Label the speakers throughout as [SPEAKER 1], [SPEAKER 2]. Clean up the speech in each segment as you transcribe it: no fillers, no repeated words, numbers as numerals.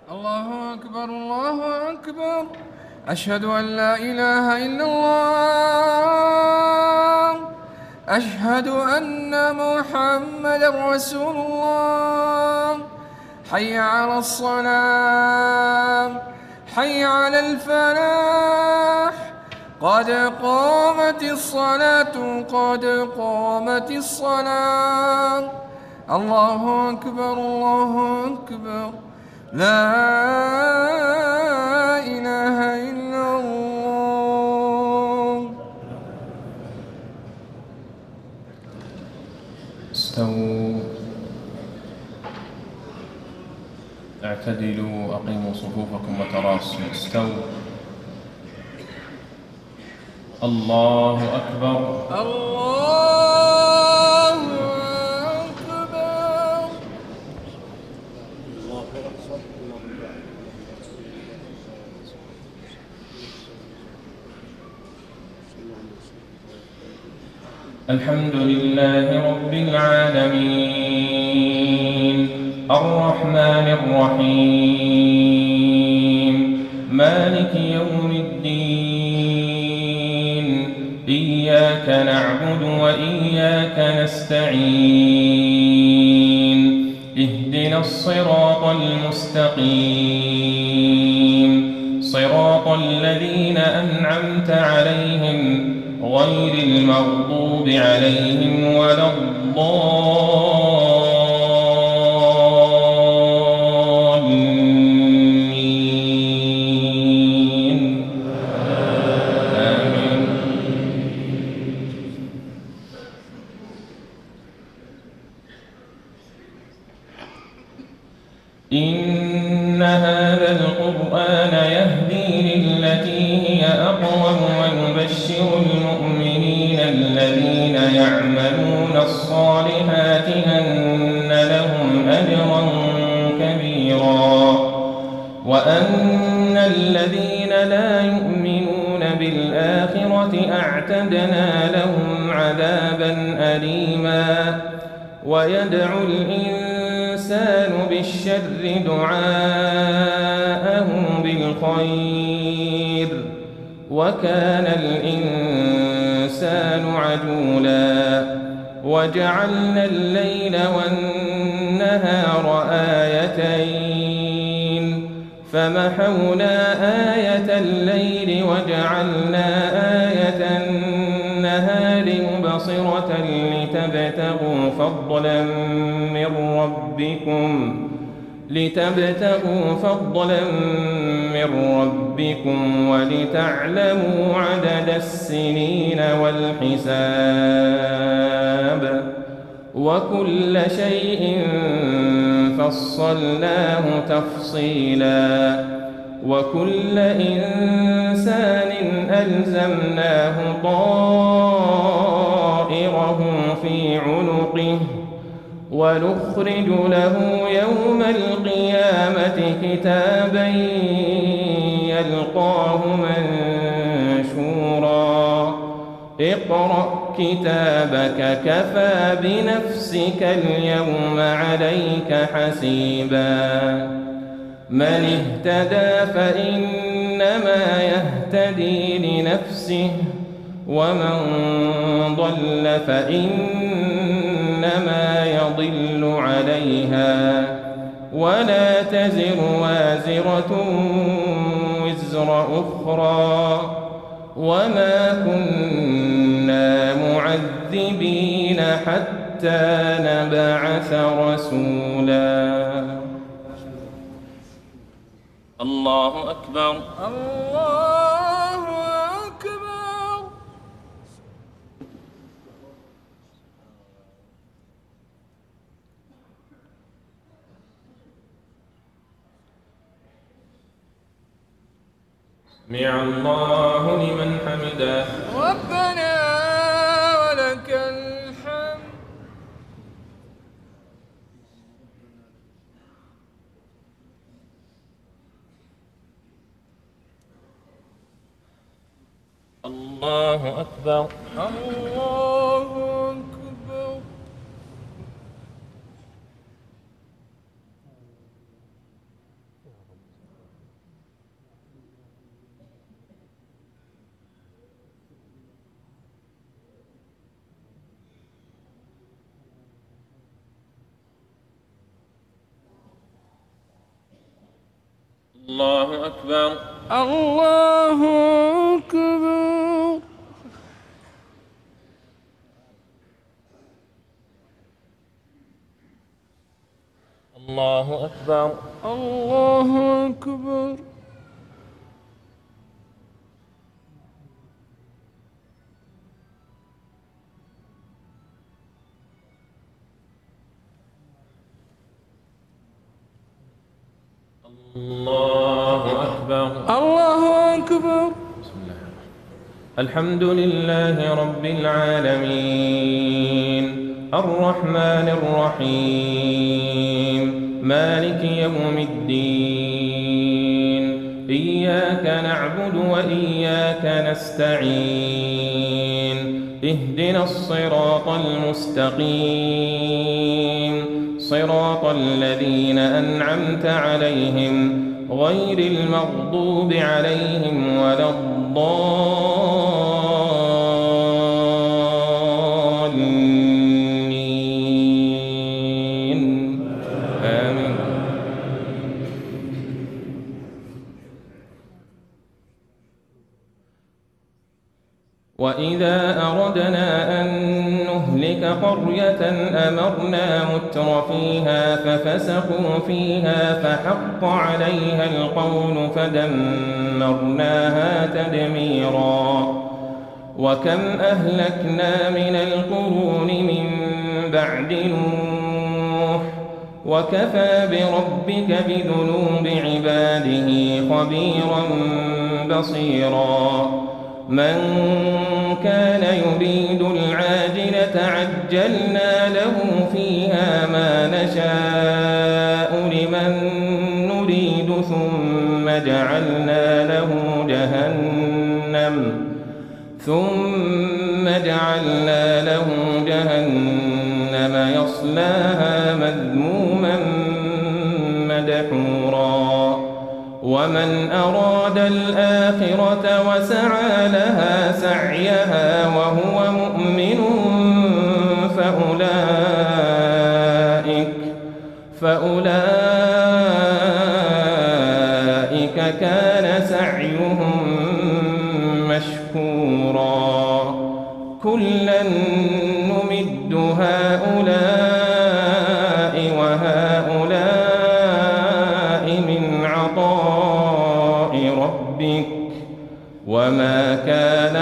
[SPEAKER 1] الله أكبر الله أكبر. أشهد أن لا إله إلا الله. أشهد أن محمدا رسول الله. حي على الصلاة، حي على الفلاح. قد قامت الصلاة، قد قامت الصلاة. الله أكبر الله أكبر. لا إله إلا الله.
[SPEAKER 2] استووا، اعتدلوا، أقيموا صفوفكم وتراصوا. استووا. الله أكبر.
[SPEAKER 1] الله أكبر.
[SPEAKER 2] الحمد لله رب العالمين، الرحمن الرحيم، مالك يوم الدين. إياك نعبد وإياك نستعين. اهدنا الصراط المستقيم، صراط الذين أنعمت عليهم غير المغضوب عليهم ولا الضالين. آمين. إن هذا القرآن يهدي للتي هي أقوم ويبشر المؤمنين الذين يعملون الصالحات أن لهم أجرا كبيرا، وأن الذين لا يؤمنون بالآخرة أعتدنا لهم عذابا أليما. ويدعو الإنسان بالشر دعاءه بالخير، وكان الإنسان عجولا. وجعلنا الليل والنهار آيتين، فمحونا آية الليل وجعلنا آية النهار مبصرة لتبتغوا فضلا من ربكم ولتعلموا عدد السنين والحساب، وكل شيء فصلناه تفصيلا. وكل إنسان ألزمناه طائره في عنقه، ونخرج له يوم القيامة كتابا يلقاه منشورا. اقرأ كتابك كفى بنفسك اليوم عليك حسيبا. من اهتدى فإنما يهتدي لنفسه، ومن ضل فإنما يضل عليها، ولا تزر وازرة وزر أخرى، وما كنا معذبين حتى نبعث رسولا. الله أكبر.
[SPEAKER 1] الله أكبر.
[SPEAKER 2] سمع الله لمن حمده.
[SPEAKER 1] ربنا ولك الحمد.
[SPEAKER 2] الله أكبر.
[SPEAKER 1] الله أكبر.
[SPEAKER 2] الله أكبر.
[SPEAKER 1] الله أكبر.
[SPEAKER 2] الله أكبر.
[SPEAKER 1] الله أكبر.
[SPEAKER 2] الله أكبر.
[SPEAKER 1] الله أكبر.
[SPEAKER 2] بسم الله. الحمد لله رب العالمين الرحمن الرحيم مالك يوم الدين إياك نعبد وإياك نستعين اهدنا الصراط المستقيم صراط الذين أنعمت عليهم غير المغضوب عليهم ولا الضالين آمين. وإذا أردنا أن نهلك قرية أمرنا متر فيها ففسقوا فيها فحق عليها القول فدمرناها تدميرا. وكم أهلكنا من القرون من بعد نوح وكفى بربك بذنوب عباده خبيرا بصيرا. من كان يريد العاجلة عجلنا له فيها ما نشاء لمن نريد ثم جعلنا له جهنم يصلاها مذموما مدحورا. ومن أراد الآخرة وسعى لها سعيها وهو مؤمن فأولئك كان سعيهم مشكورا. كلا نمد هؤلاء وهؤلاء من عطاء ربك وما كان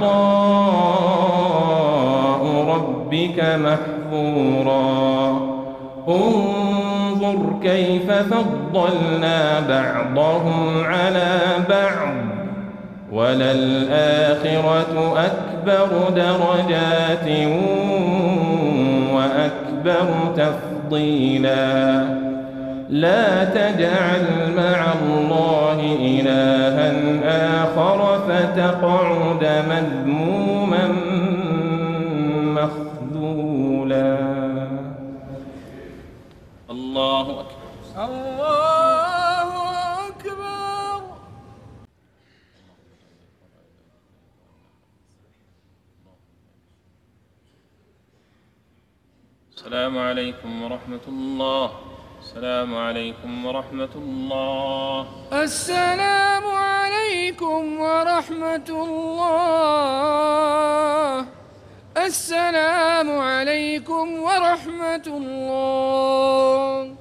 [SPEAKER 2] عطاء ربك محظورا. انظر كيف فضلنا بعضهم على بعض وللآخرة أكبر درجات وأكبر تفضيلا. لا تجعل مع الله إلها آخر فتقعد مذموما مخذولا. الله أكبر.
[SPEAKER 1] الله أكبر.
[SPEAKER 2] السلام عليكم ورحمة الله. السلام عليكم ورحمة الله.
[SPEAKER 1] السلام عليكم ورحمة الله. السلام عليكم ورحمة الله.